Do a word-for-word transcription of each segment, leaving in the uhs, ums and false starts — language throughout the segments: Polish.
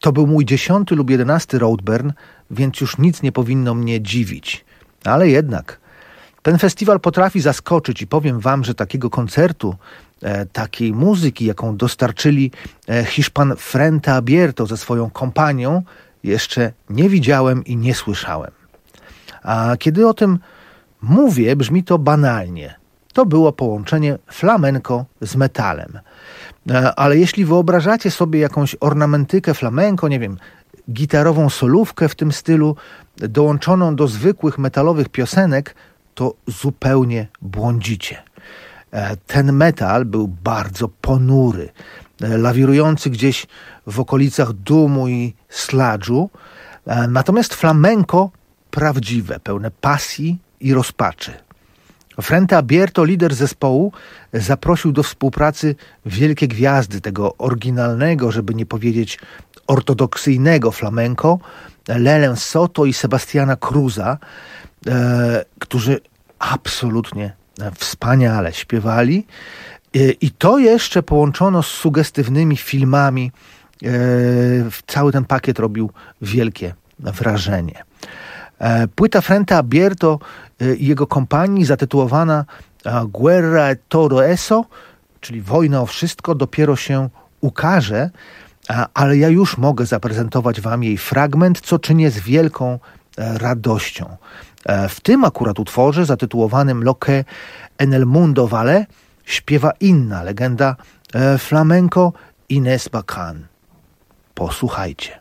To był mój dziesiąty lub jedenasty Roadburn, więc już nic nie powinno mnie dziwić. Ale jednak ten festiwal potrafi zaskoczyć i powiem wam, że takiego koncertu, e, takiej muzyki, jaką dostarczyli e, Hiszpan Frente Abierto ze swoją kompanią, jeszcze nie widziałem i nie słyszałem. A kiedy o tym mówię, brzmi to banalnie. To było połączenie flamenco z metalem. E, ale jeśli wyobrażacie sobie jakąś ornamentykę flamenco, nie wiem, gitarową solówkę w tym stylu, dołączoną do zwykłych metalowych piosenek, to zupełnie błądzicie. Ten metal był bardzo ponury, lawirujący gdzieś w okolicach dumu i sludge'u, natomiast flamenco prawdziwe, pełne pasji i rozpaczy. Frente Abierto, lider zespołu, zaprosił do współpracy wielkie gwiazdy tego oryginalnego, żeby nie powiedzieć ortodoksyjnego flamenco, Lelę Soto i Sebastiana Cruza, e, którzy absolutnie wspaniale śpiewali. E, I to jeszcze połączono z sugestywnymi filmami. E, cały ten pakiet robił wielkie wrażenie. E, płyta Frente Abierto i jego kompanii zatytułowana Guerra e todo eso, czyli Wojna o wszystko, dopiero się ukaże, ale ja już mogę zaprezentować wam jej fragment, co czynię z wielką radością. W tym akurat utworze zatytułowanym Lo que en el mundo vale śpiewa inna legenda flamenco, Inés Bacán. Posłuchajcie.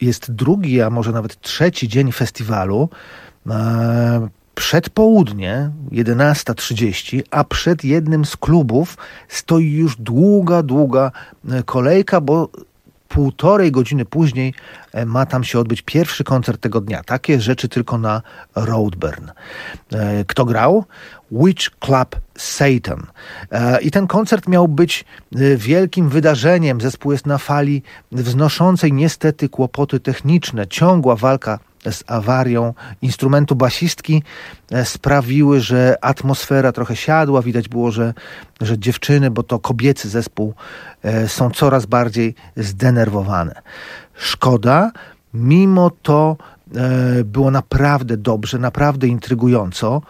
jest drugi, a może nawet trzeci dzień festiwalu, przedpołudnie, jedenasta trzydzieści, a przed jednym z klubów stoi już długa, długa kolejka, bo półtorej godziny później ma tam się odbyć pierwszy koncert tego dnia. Takie rzeczy tylko na Roadburn. Kto grał? Witch Club Satan. I ten koncert miał być wielkim wydarzeniem. Zespół jest na fali wznoszącej niestety kłopoty techniczne. Ciągła walka z awarią instrumentu basistki sprawiły, że atmosfera trochę siadła. Widać było, że, że dziewczyny, bo to kobiecy zespół, są coraz bardziej zdenerwowane. Szkoda, mimo to było naprawdę dobrze, naprawdę intrygująco.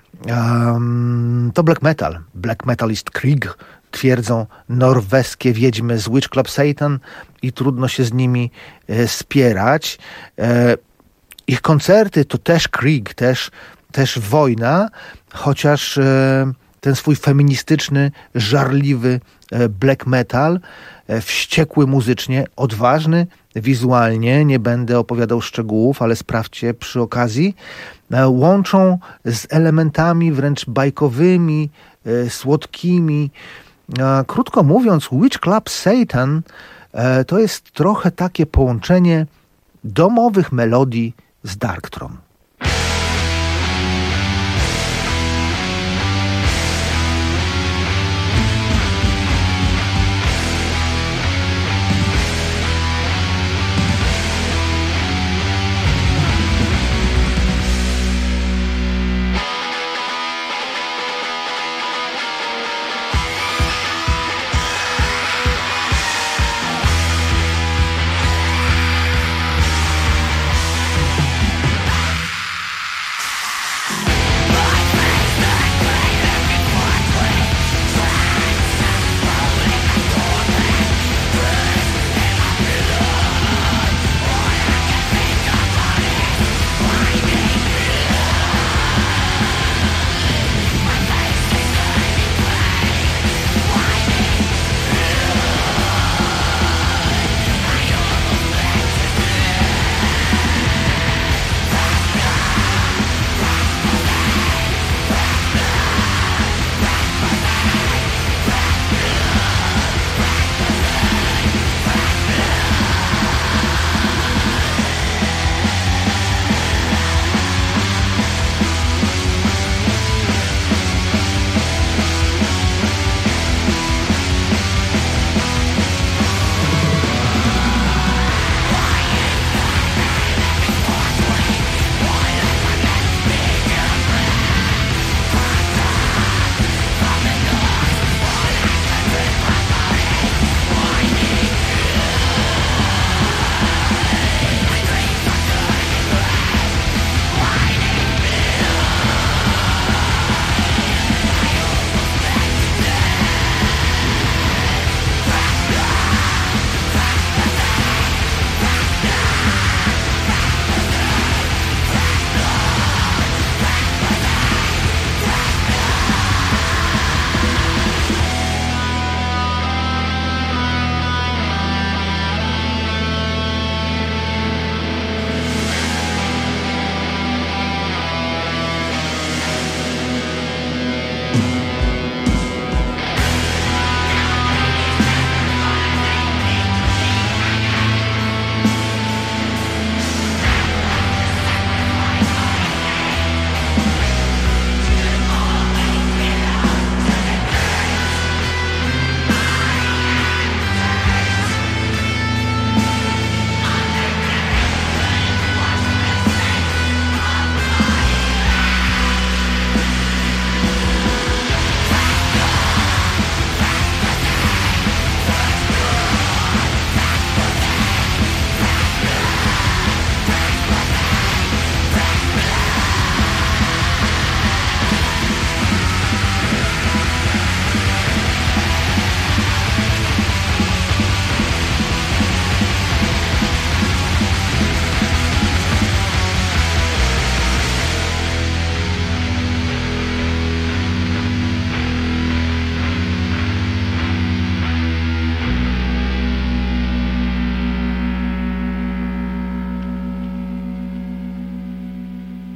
To black metal. Black metal ist Krieg, twierdzą norweskie wiedźmy z Witch Club Satan i trudno się z nimi spierać. Ich koncerty to też Krieg, też, też wojna, chociaż ten swój feministyczny, żarliwy black metal, wściekły muzycznie, odważny wizualnie, nie będę opowiadał szczegółów, ale sprawdźcie przy okazji, łączą z elementami wręcz bajkowymi, słodkimi. Krótko mówiąc, Witch Club Satan to jest trochę takie połączenie domowych melodii z Darkthrone.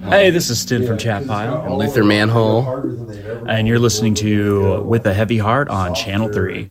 Hey, this is Stin from Chat Pile. And Luther Manhole. And you're listening to With a Heavy Heart on Channel three.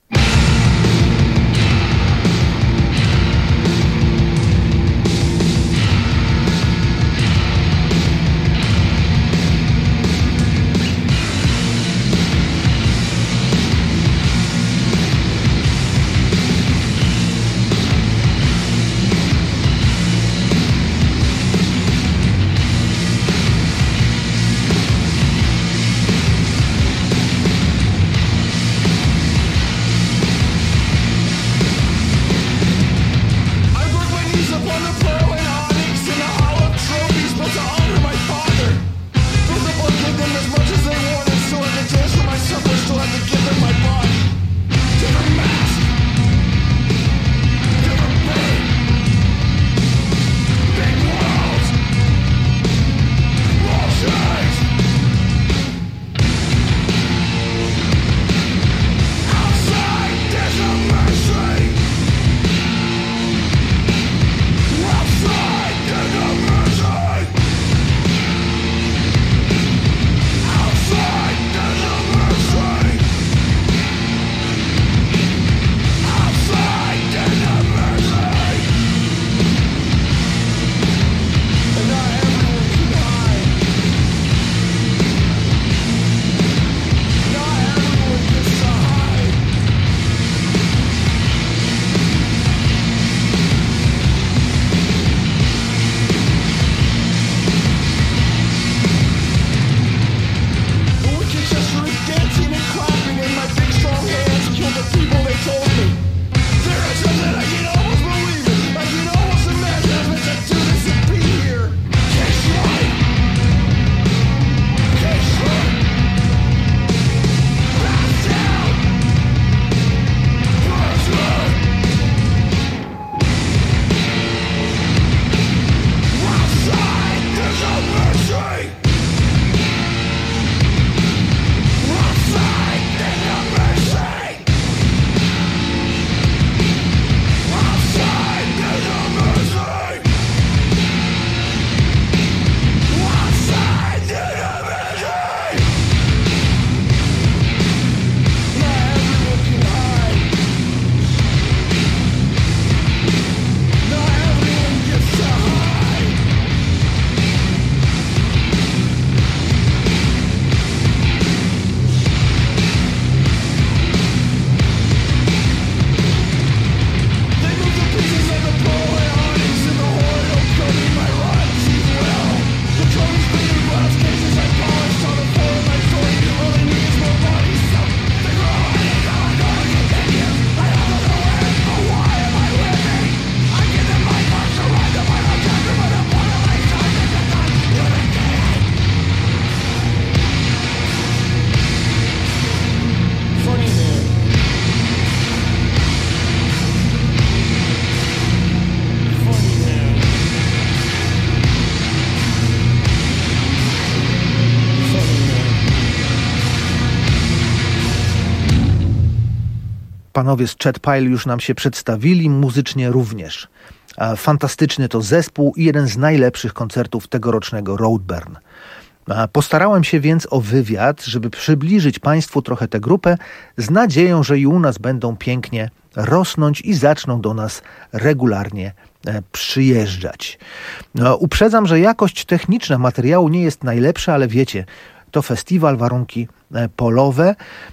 Panowie z Chat Pile już nam się przedstawili, muzycznie również. Fantastyczny to zespół i jeden z najlepszych koncertów tegorocznego Roadburn. Postarałem się więc o wywiad, żeby przybliżyć Państwu trochę tę grupę, z nadzieją, że i u nas będą pięknie rosnąć i zaczną do nas regularnie przyjeżdżać. No, uprzedzam, że jakość techniczna materiału nie jest najlepsza, ale wiecie, to festiwal, warunki polowe.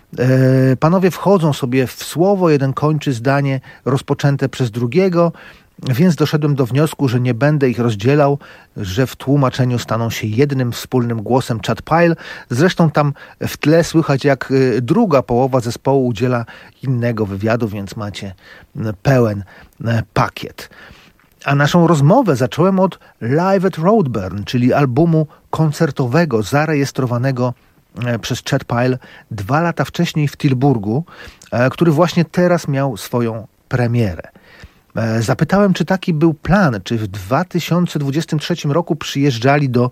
Panowie wchodzą sobie w słowo, jeden kończy zdanie rozpoczęte przez drugiego, więc doszedłem do wniosku, że nie będę ich rozdzielał, że w tłumaczeniu staną się jednym wspólnym głosem Chat Pile. Zresztą tam w tle słychać, jak druga połowa zespołu udziela innego wywiadu, więc macie pełen pakiet. A naszą rozmowę zacząłem od Live at Roadburn, czyli albumu koncertowego zarejestrowanego przez Chat Pile dwa lata wcześniej w Tilburgu, który właśnie teraz miał swoją premierę. Zapytałem, czy taki był plan, czy w dwa tysiące dwudziestym trzecim roku przyjeżdżali do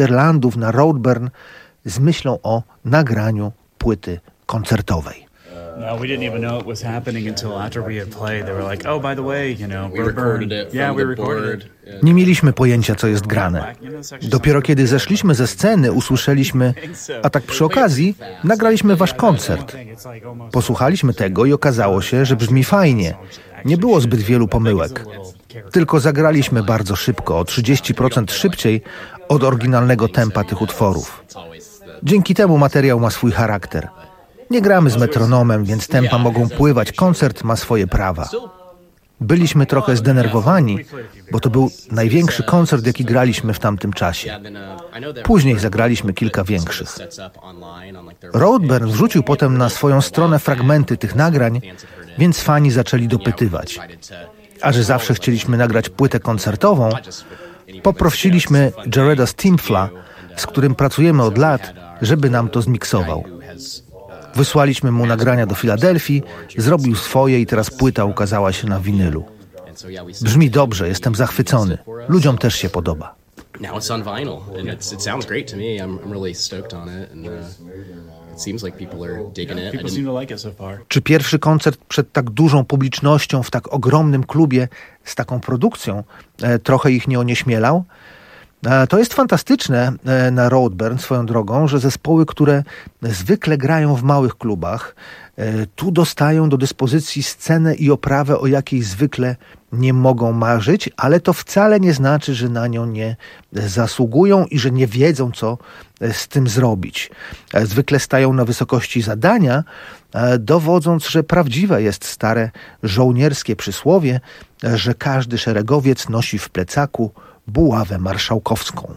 Niderlandów na Roadburn z myślą o nagraniu płyty koncertowej. No, we didn't even know it was happening until after we had played. They were like, oh, by the way, you know, we recorded it from yeah, we the recorded board. it. Nie mieliśmy pojęcia, co jest grane. Dopiero kiedy zeszliśmy ze sceny, usłyszeliśmy, a tak przy okazji, nagraliśmy wasz koncert. Posłuchaliśmy tego i okazało się, że brzmi fajnie. Nie było zbyt wielu pomyłek. Tylko zagraliśmy bardzo szybko, o trzydzieści procent szybciej od oryginalnego tempa tych utworów. Dzięki temu materiał ma swój charakter. Nie gramy z metronomem, więc tempa mogą pływać, koncert ma swoje prawa. Byliśmy trochę zdenerwowani, bo to był największy koncert, jaki graliśmy w tamtym czasie. Później zagraliśmy kilka większych. Roadburn wrzucił potem na swoją stronę fragmenty tych nagrań, więc fani zaczęli dopytywać. A że zawsze chcieliśmy nagrać płytę koncertową, poprosiliśmy Jareda Stimpfla, z którym pracujemy od lat, żeby nam to zmiksował. Wysłaliśmy mu nagrania do Filadelfii, zrobił swoje i teraz płyta ukazała się na winylu. Brzmi dobrze, jestem zachwycony. Ludziom też się podoba. Now it's on vinyl and it's, it sounds great to me. I'm, I'm really stoked on it and uh, it seems like people are digging it. People seem to like it so far. Czy pierwszy koncert przed tak dużą publicznością w tak ogromnym klubie z taką produkcją e, trochę ich nie onieśmielał? To jest fantastyczne na Roadburn swoją drogą, że zespoły, które zwykle grają w małych klubach, tu dostają do dyspozycji scenę i oprawę, o jakiej zwykle nie mogą marzyć, ale to wcale nie znaczy, że na nią nie zasługują i że nie wiedzą, co z tym zrobić. Zwykle stają na wysokości zadania, dowodząc, że prawdziwe jest stare żołnierskie przysłowie, że każdy szeregowiec nosi w plecaku buławę marszałkowską.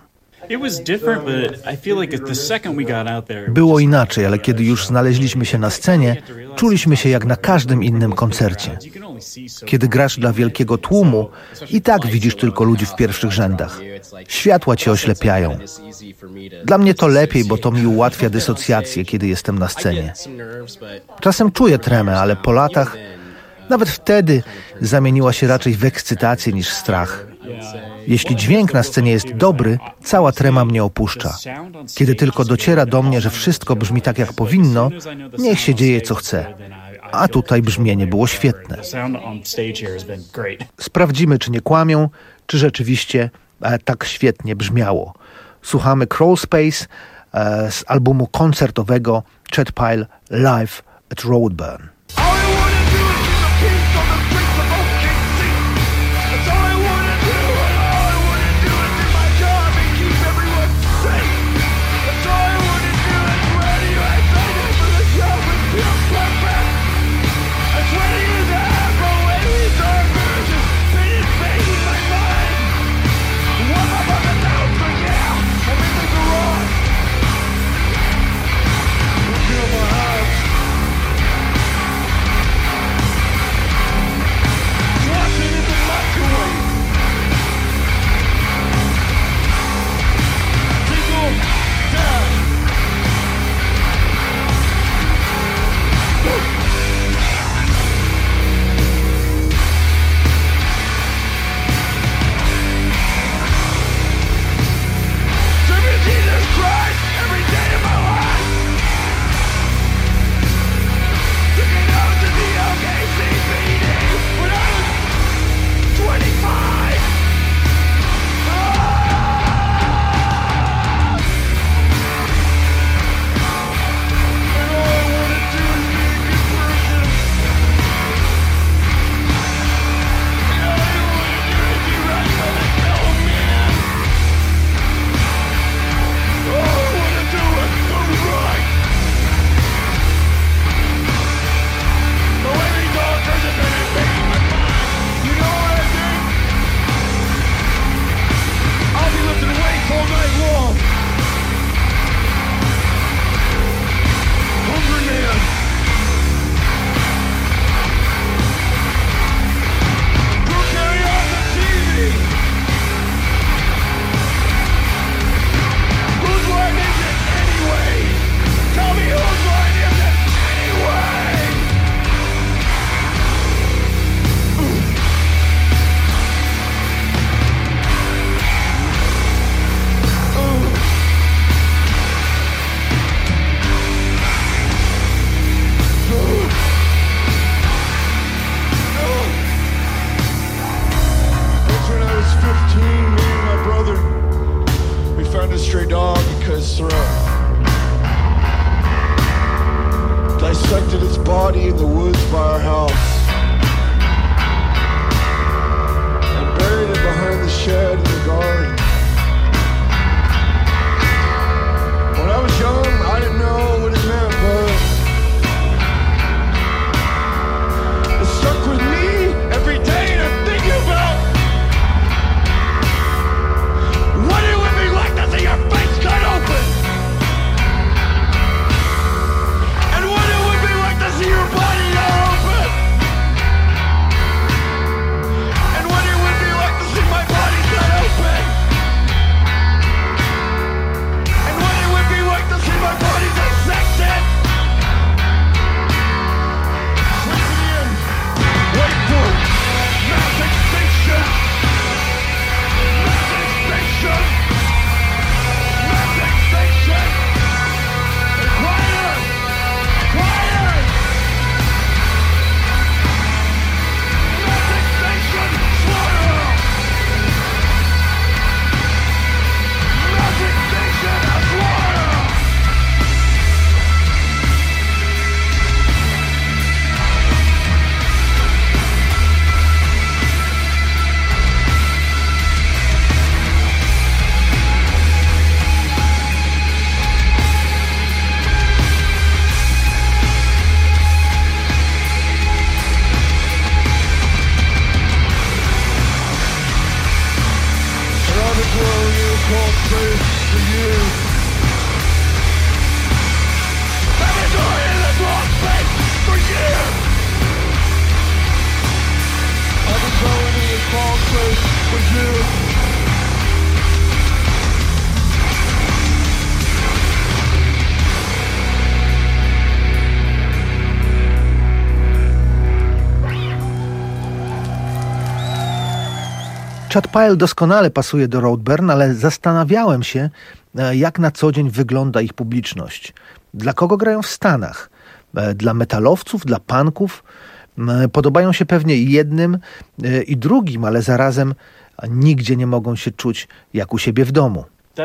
Było inaczej, ale kiedy już znaleźliśmy się na scenie, czuliśmy się jak na każdym innym koncercie. Kiedy grasz dla wielkiego tłumu, i tak widzisz tylko ludzi w pierwszych rzędach. Światła cię oślepiają. Dla mnie to lepiej, bo to mi ułatwia dysocjację, kiedy jestem na scenie. Czasem czuję tremę, ale po latach, nawet wtedy, zamieniła się raczej w ekscytację niż strach. Jeśli dźwięk na scenie jest dobry, cała trema mnie opuszcza. Kiedy tylko dociera do mnie, że wszystko brzmi tak, jak powinno, niech się dzieje, co chce. A tutaj brzmienie było świetne. Sprawdzimy, czy nie kłamią, czy rzeczywiście e, tak świetnie brzmiało. Słuchamy Crawl Space e, z albumu koncertowego Chet Pile Live at Roadburn. Feel my heart. a stray dog and cut his throat. Dissected its body in the woods by our house. And buried it behind the shed in the garden. When I was young, I didn't know what it meant, but it stuck with me every day to think about what it would be like to see your face cut open. And what it would be like to see your body cut open. And what it would be like to see my body cut open. And what it would be like to see my body dissected. Listen in. Wait for it. Mass extinction. Mass extinction. Mass extinction. Quiet. Quiet. Mass extinction. Slaughter. Mass extinction and slaughter. Around the globe, you call space for you. I've been doing in this wrong space for years. I've been going in this wrong space for you. Chad Pile doskonale pasuje do Roadburn, ale zastanawiałem się, e, jak na co dzień wygląda ich publiczność. Dla kogo grają w Stanach? E, Dla metalowców, dla punków? E, Podobają się pewnie i jednym e, i drugim, ale zarazem nigdzie nie mogą się czuć jak u siebie w domu.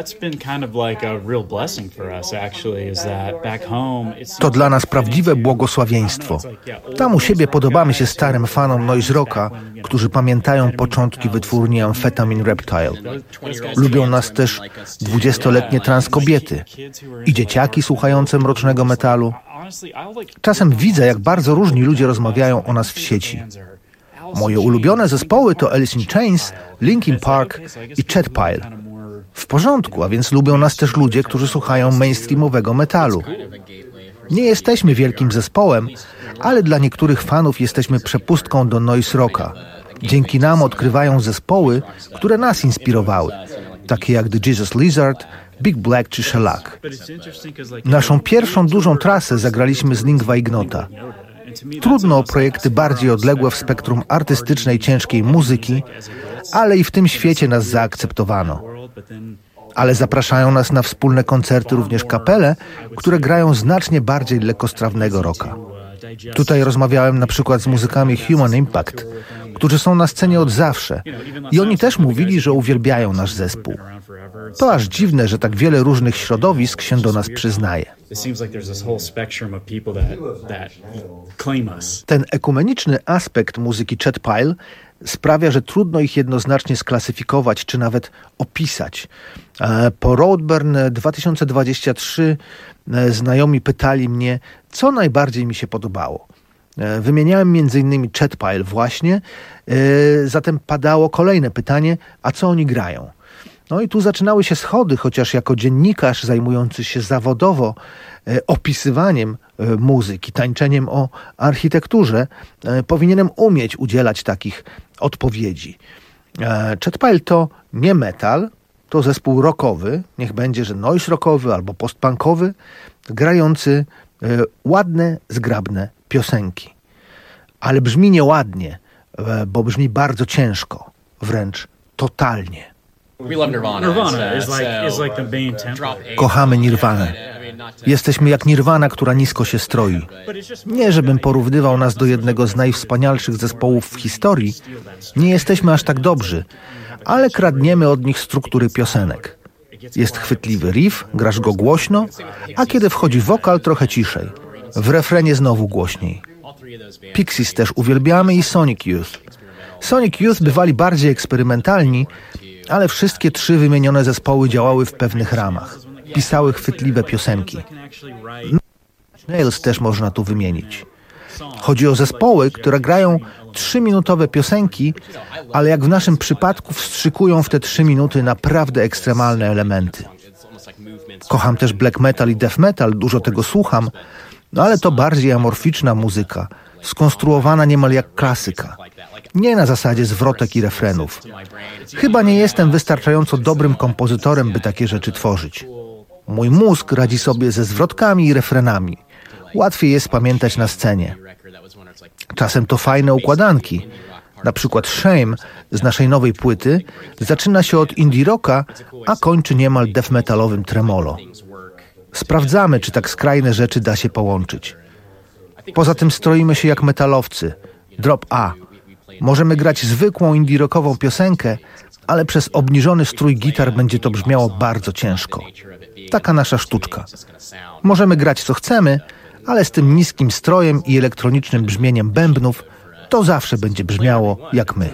To dla nas prawdziwe błogosławieństwo. Tam u siebie podobamy się starym fanom noise rocka, którzy pamiętają początki wytwórni Amphetamine Reptile. Lubią nas też dwudziestoletnie trans kobiety i dzieciaki słuchające mrocznego metalu. Czasem widzę, jak bardzo różni ludzie rozmawiają o nas w sieci. Moje ulubione zespoły to Alice in Chains, Linkin Park i Chad Pile. W porządku, a więc lubią nas też ludzie, którzy słuchają mainstreamowego metalu. Nie jesteśmy wielkim zespołem, ale dla niektórych fanów jesteśmy przepustką do noise rocka. Dzięki nam odkrywają zespoły, które nas inspirowały, takie jak The Jesus Lizard, Big Black czy Shellac. Naszą pierwszą dużą trasę zagraliśmy z Lingua Ignota. Trudno o projekty bardziej odległe w spektrum artystycznej, ciężkiej muzyki, ale i w tym świecie nas zaakceptowano. Ale zapraszają nas na wspólne koncerty również kapele, które grają znacznie bardziej lekkostrawnego rocka. Tutaj rozmawiałem na przykład z muzykami Human Impact, którzy są na scenie od zawsze i oni też mówili, że uwielbiają nasz zespół. To aż dziwne, że tak wiele różnych środowisk się do nas przyznaje. Ten ekumeniczny aspekt muzyki Chad Pile sprawia, że trudno ich jednoznacznie sklasyfikować czy nawet opisać. Po Roadburn dwa tysiące dwudziestym trzecim znajomi pytali mnie, co najbardziej mi się podobało. Wymieniałem między innymi Chad Pile właśnie, zatem padało kolejne pytanie, a co oni grają? No i tu zaczynały się schody, chociaż jako dziennikarz zajmujący się zawodowo opisywaniem muzyki, tańczeniem o architekturze, powinienem umieć udzielać takich odpowiedzi. Chad Pile to nie metal, to zespół rockowy, niech będzie, że noise rockowy albo postpunkowy, grający ładne, zgrabne piosenki. Ale brzmi nieładnie, bo brzmi bardzo ciężko, wręcz totalnie. Kochamy Nirvanę. Jesteśmy jak Nirvana, która nisko się stroi. Nie, żebym porównywał nas do jednego z najwspanialszych zespołów w historii. Nie jesteśmy aż tak dobrzy, ale kradniemy od nich struktury piosenek. Jest chwytliwy riff, grasz go głośno, a kiedy wchodzi wokal, trochę ciszej. W refrenie znowu głośniej. Pixies też uwielbiamy i Sonic Youth. Sonic Youth bywali bardziej eksperymentalni, ale wszystkie trzy wymienione zespoły działały w pewnych ramach. Pisały chwytliwe piosenki. Nails też można tu wymienić. Chodzi o zespoły, które grają trzyminutowe piosenki, ale jak w naszym przypadku wstrzykują w te trzy minuty naprawdę ekstremalne elementy. Kocham też black metal i death metal, dużo tego słucham, no ale to bardziej amorficzna muzyka, skonstruowana niemal jak klasyka. Nie na zasadzie zwrotek i refrenów. Chyba nie jestem wystarczająco dobrym kompozytorem, by takie rzeczy tworzyć. Mój mózg radzi sobie ze zwrotkami i refrenami. Łatwiej jest pamiętać na scenie. Czasem to fajne układanki. Na przykład Shame z naszej nowej płyty zaczyna się od indie rocka, a kończy niemal death metalowym tremolo. Sprawdzamy, czy tak skrajne rzeczy da się połączyć. Poza tym stroimy się jak metalowcy. Drop A. Możemy grać zwykłą indie rockową piosenkę, ale przez obniżony strój gitar będzie to brzmiało bardzo ciężko. Taka nasza sztuczka. Możemy grać co chcemy, ale z tym niskim strojem i elektronicznym brzmieniem bębnów to zawsze będzie brzmiało jak my.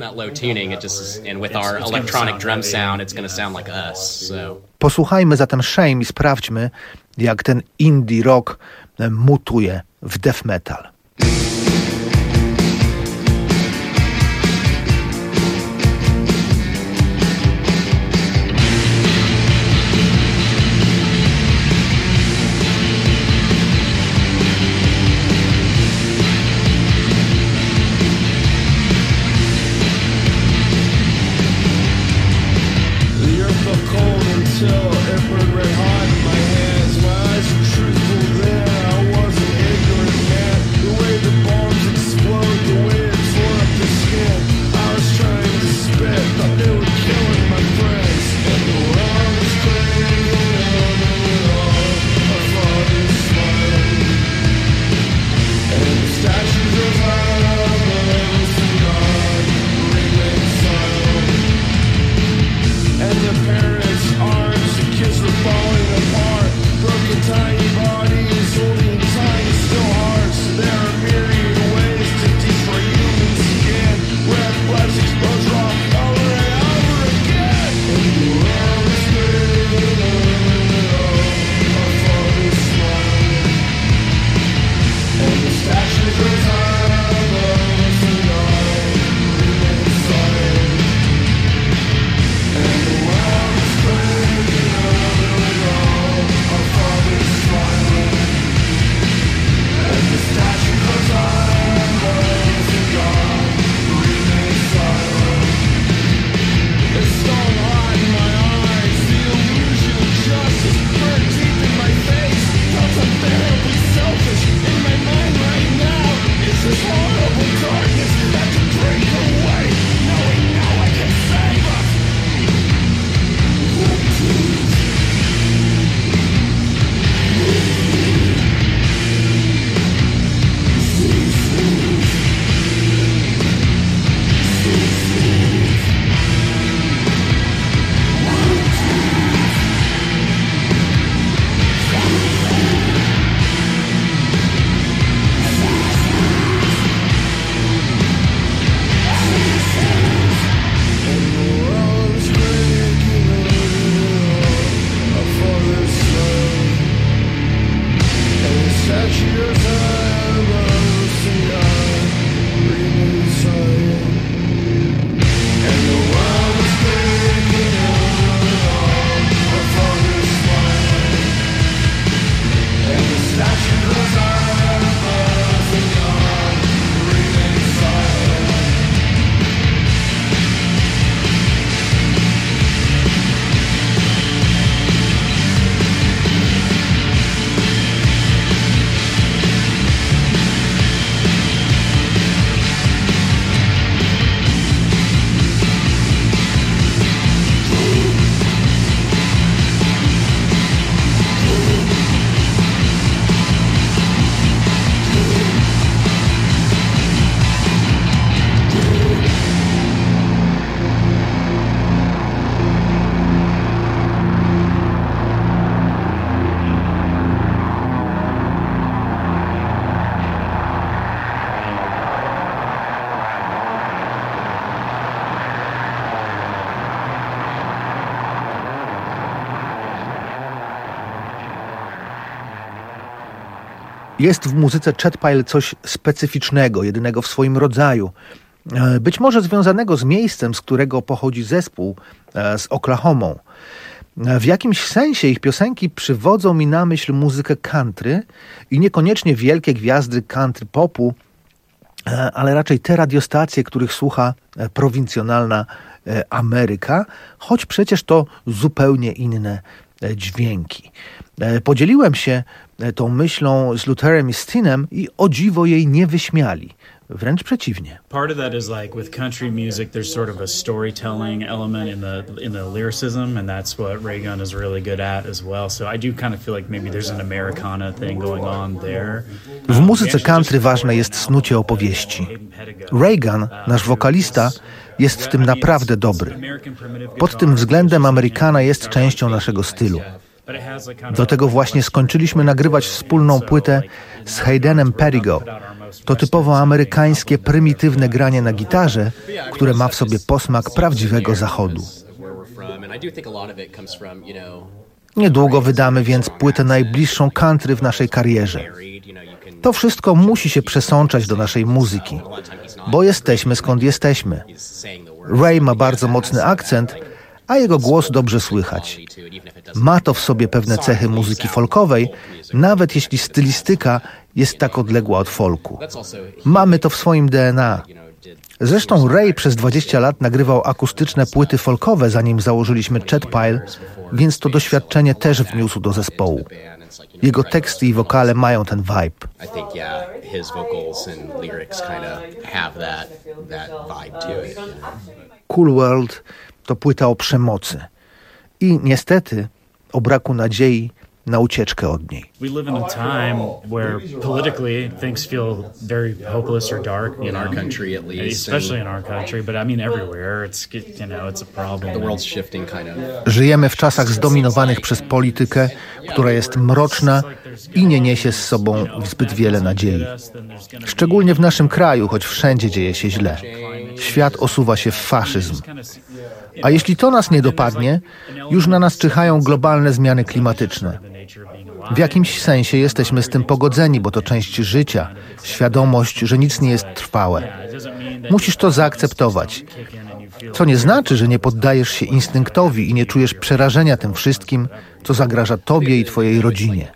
Posłuchajmy zatem Shame i sprawdźmy, jak ten indie rock mutuje w death metal. The Jest w muzyce Chet Pile coś specyficznego, jedynego w swoim rodzaju. Być może związanego z miejscem, z którego pochodzi zespół, z Oklahomą. W jakimś sensie ich piosenki przywodzą mi na myśl muzykę country i niekoniecznie wielkie gwiazdy country popu, ale raczej te radiostacje, których słucha prowincjonalna Ameryka, choć przecież to zupełnie inne dźwięki. Podzieliłem się tą myślą z Lutherem i Stinem i o dziwo jej nie wyśmiali. Wręcz przeciwnie. Part of that is like with country music, there's sort of a storytelling element in the in the lyricism, and that's what Ray Gunn is really good at as well. So I do kind of feel like maybe there's an Americana thing going on there. W muzyce country ważne jest snucie opowieści. Ray Gunn, nasz wokalista, jest w tym naprawdę dobry. Pod tym względem Americana jest częścią naszego stylu. Do tego właśnie skończyliśmy nagrywać wspólną płytę z Haydenem Perigo. To typowo amerykańskie, prymitywne granie na gitarze, które ma w sobie posmak prawdziwego zachodu. Niedługo wydamy więc płytę najbliższą country w naszej karierze. To wszystko musi się przesączać do naszej muzyki, bo jesteśmy skąd jesteśmy. Ray ma bardzo mocny akcent, a jego głos dobrze słychać. Ma to w sobie pewne cechy muzyki folkowej, nawet jeśli stylistyka jest tak odległa od folku. Mamy to w swoim D N A. Zresztą Ray przez dwadzieścia lat nagrywał akustyczne płyty folkowe, zanim założyliśmy Chet Pile, więc to doświadczenie też wniósł do zespołu. Jego teksty i wokale mają ten vibe. Cool World to płyta o przemocy i niestety o braku nadziei na ucieczkę od niej. We live in a time where politically things feel very hopeless or dark in our country, at least, especially in our country, but I mean everywhere. It's you know it's a problem. The world's shifting kind of. Żyjemy w czasach zdominowanych przez politykę, która jest mroczna i nie niesie z sobą zbyt wiele nadziei. Szczególnie w naszym kraju, choć wszędzie dzieje się źle. Świat osuwa się w faszyzm. A jeśli to nas nie dopadnie, już na nas czyhają globalne zmiany klimatyczne. W jakimś sensie jesteśmy z tym pogodzeni, bo to część życia, świadomość, że nic nie jest trwałe. Musisz to zaakceptować. Co nie znaczy, że nie poddajesz się instynktowi i nie czujesz przerażenia tym wszystkim, co zagraża tobie i twojej rodzinie.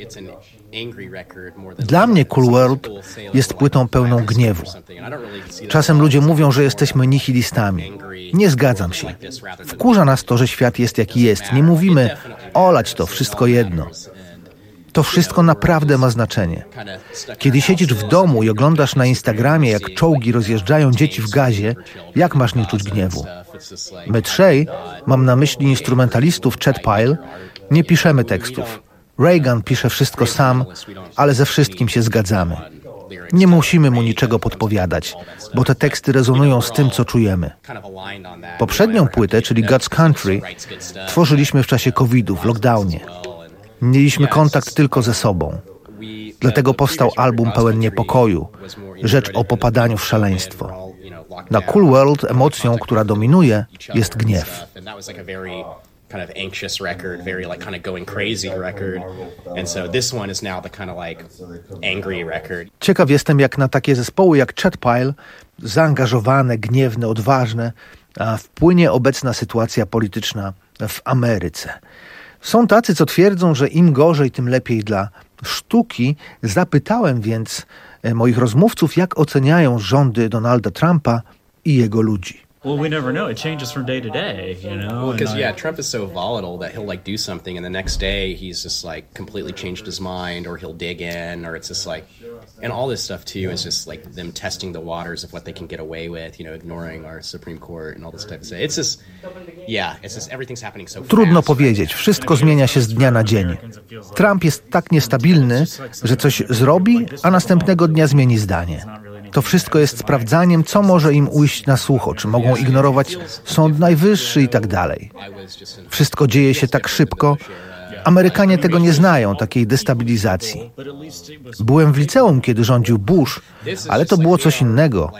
Dla mnie Cool World jest płytą pełną gniewu. Czasem ludzie mówią, że jesteśmy nihilistami. Nie zgadzam się. Wkurza nas to, że świat jest jaki jest. Nie mówimy, olać to, wszystko jedno. To wszystko naprawdę ma znaczenie. Kiedy siedzisz w domu i oglądasz na Instagramie, jak czołgi rozjeżdżają dzieci w gazie, jak masz nie czuć gniewu? My trzej, mam na myśli instrumentalistów Chet Pile, nie piszemy tekstów. Ray Gunn pisze wszystko sam, ale ze wszystkim się zgadzamy. Nie musimy mu niczego podpowiadać, bo te teksty rezonują z tym, co czujemy. Poprzednią płytę, czyli God's Country, tworzyliśmy w czasie kowida, w lockdownie. Mieliśmy kontakt tylko ze sobą. Dlatego powstał album pełen niepokoju, rzecz o popadaniu w szaleństwo. Na Cool World emocją, która dominuje, jest gniew. Kind of anxious record, very like kind of going crazy record. And so this one is now the kind of like angry record. Ciekaw jestem, jak na takie zespoły jak Chet Pile, zaangażowane, gniewne, odważne, wpłynie obecna sytuacja polityczna w Ameryce. Są tacy, co twierdzą, że im gorzej, tym lepiej dla sztuki. Zapytałem więc moich rozmówców, jak oceniają rządy Donalda Trumpa i jego ludzi. Well, we never know. It changes from day to day, you know. Well, because yeah, Trump is so volatile that he'll like do something, and the next day he's just like completely changed his mind, or he'll dig in, or it's just like, and all this stuff too is just like them testing the waters of what they can get away with, you know, ignoring our Supreme Court and all this type of stuff. It's just, yeah, it's just everything's happening so fast. Trudno powiedzieć. Wszystko zmienia się z dnia na dzień. Trump jest tak niestabilny, że coś zrobi, a następnego dnia zmieni zdanie. To wszystko jest sprawdzaniem, co może im ujść na sucho, czy mogą ignorować Sąd Najwyższy i tak dalej. Wszystko dzieje się tak szybko. Amerykanie tego nie znają, takiej destabilizacji. Byłem w liceum, kiedy rządził Bush, ale to było coś innego.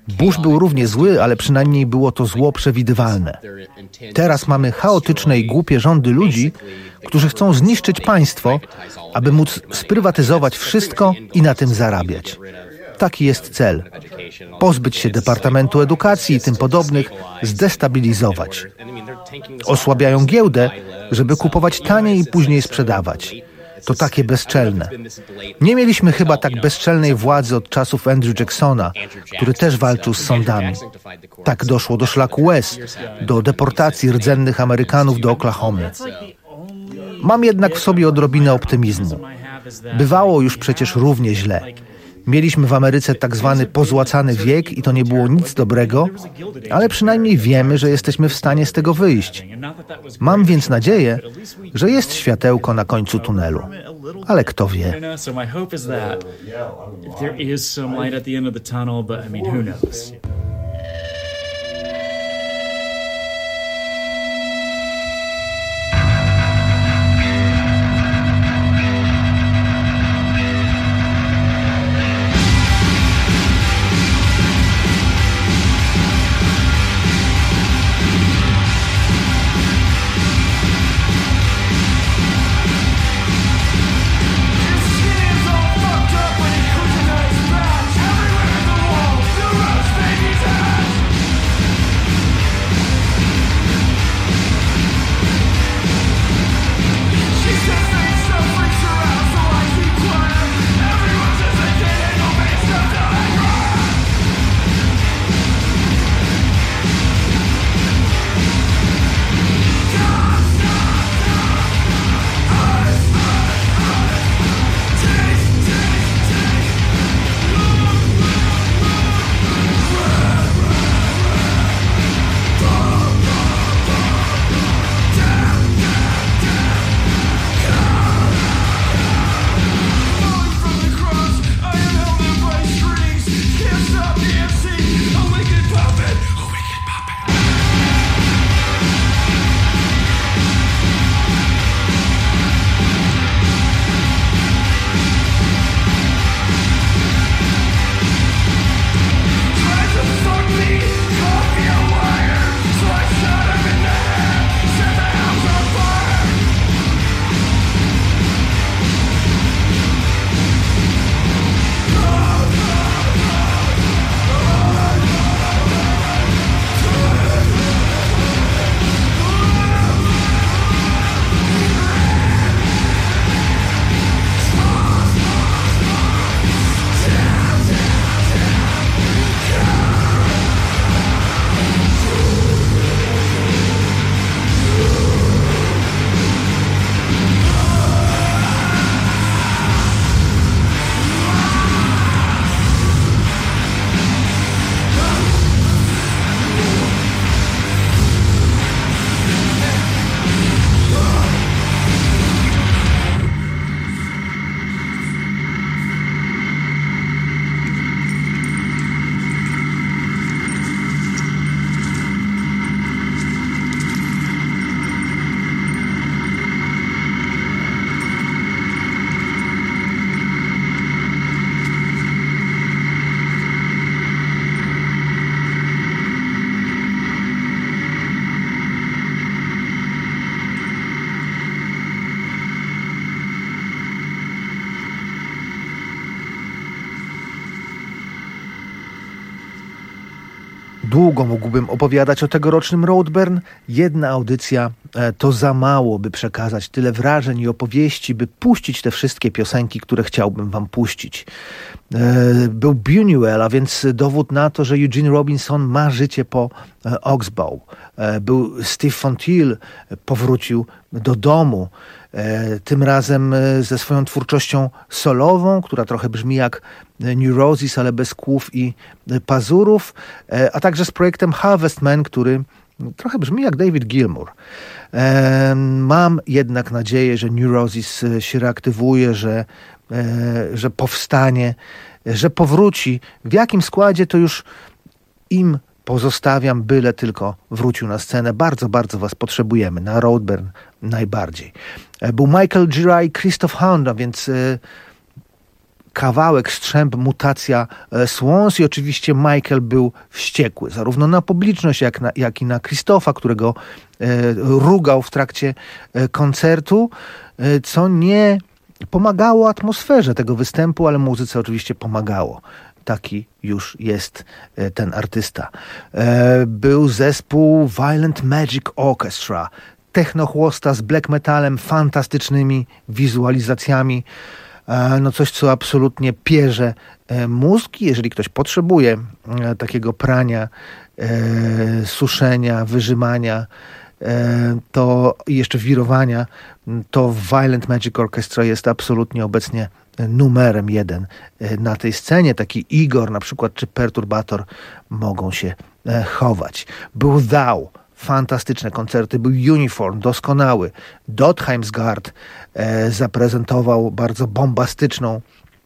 Bush był równie zły, ale przynajmniej było to zło przewidywalne. Teraz mamy chaotyczne i głupie rządy ludzi, którzy chcą zniszczyć państwo, aby móc sprywatyzować wszystko i na tym zarabiać. Taki jest cel. Pozbyć się Departamentu Edukacji i tym podobnych, zdestabilizować. Osłabiają giełdę, żeby kupować taniej i później sprzedawać. To takie bezczelne. Nie mieliśmy chyba tak bezczelnej władzy od czasów Andrew Jacksona, który też walczył z sądami. Tak doszło do szlaku łez, do deportacji rdzennych Amerykanów do Oklahomy. Mam jednak w sobie odrobinę optymizmu. Bywało już przecież równie źle. Mieliśmy w Ameryce tak zwany pozłacany wiek i to nie było nic dobrego, ale przynajmniej wiemy, że jesteśmy w stanie z tego wyjść. Mam więc nadzieję, że jest światełko na końcu tunelu. Ale kto wie? Długo mógłbym opowiadać o tegorocznym Roadburn. Jedna audycja to za mało, by przekazać tyle wrażeń i opowieści, by puścić te wszystkie piosenki, które chciałbym wam puścić. Był Buñuel, a więc dowód na to, że Eugene Robinson ma życie po Oxbow. Był Steve Fonthill, powrócił do domu. Tym razem ze swoją twórczością solową, która trochę brzmi jak Neurosis, ale bez kłów i pazurów, a także z projektem Harvest Man, który trochę brzmi jak David Gilmour. Mam jednak nadzieję, że Neurosis się reaktywuje, że, że powstanie, że powróci. W jakim składzie to już im pozostawiam, byle tylko wrócił na scenę. Bardzo, bardzo was potrzebujemy. Na Roadburn najbardziej. Był Michael Gira i Christoph Hound, a więc kawałek, strzęp, mutacja Swans i oczywiście Michael był wściekły, zarówno na publiczność, jak, na, jak i na Krzysztofa, którego e, rugał w trakcie e, koncertu, e, co nie pomagało atmosferze tego występu, ale muzyce oczywiście pomagało. Taki już jest e, ten artysta. E, był zespół Violent Magic Orchestra, technochłosta z black metalem, fantastycznymi wizualizacjami. No coś, co absolutnie pierze mózg. Jeżeli ktoś potrzebuje takiego prania, e, suszenia, wyrzymania, e, to i jeszcze wirowania, to Violent Magic Orchestra jest absolutnie obecnie numerem jeden na tej scenie. Taki Igor na przykład, czy Perturbator mogą się chować. Był Thou. Fantastyczne koncerty, był Uniform, doskonały. Dotheimsgard e, zaprezentował bardzo bombastyczną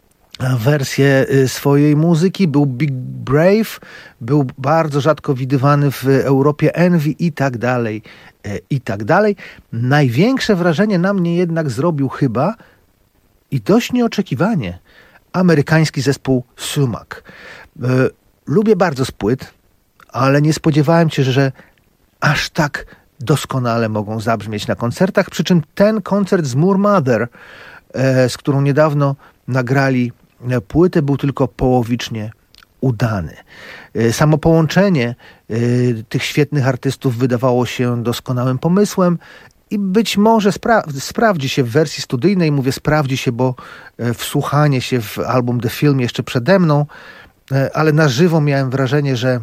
wersję swojej muzyki. Był Big Brave, był bardzo rzadko widywany w Europie Envy i tak dalej, e, i tak dalej. Największe wrażenie na mnie jednak zrobił chyba i dość nieoczekiwanie amerykański zespół Sumac. E, lubię bardzo spłyt, ale nie spodziewałem się, że aż tak doskonale mogą zabrzmieć na koncertach, przy czym ten koncert z Moor Mother, e, z którą niedawno nagrali płytę, był tylko połowicznie udany. E, samo połączenie e, tych świetnych artystów wydawało się doskonałym pomysłem i być może spra- sprawdzi się w wersji studyjnej, mówię sprawdzi się, bo e, wsłuchanie się w album The Film jeszcze przede mną, e, ale na żywo miałem wrażenie, że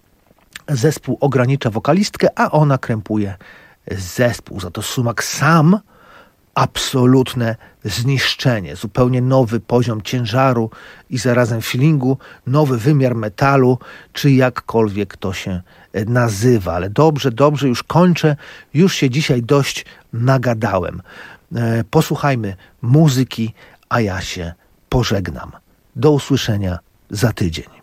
zespół ogranicza wokalistkę, a ona krępuje zespół. Za to Sumac sam absolutne zniszczenie. Zupełnie nowy poziom ciężaru i zarazem feelingu, nowy wymiar metalu, czy jakkolwiek to się nazywa. Ale dobrze, dobrze, już kończę. Już się dzisiaj dość nagadałem. Posłuchajmy muzyki, a ja się pożegnam. Do usłyszenia za tydzień.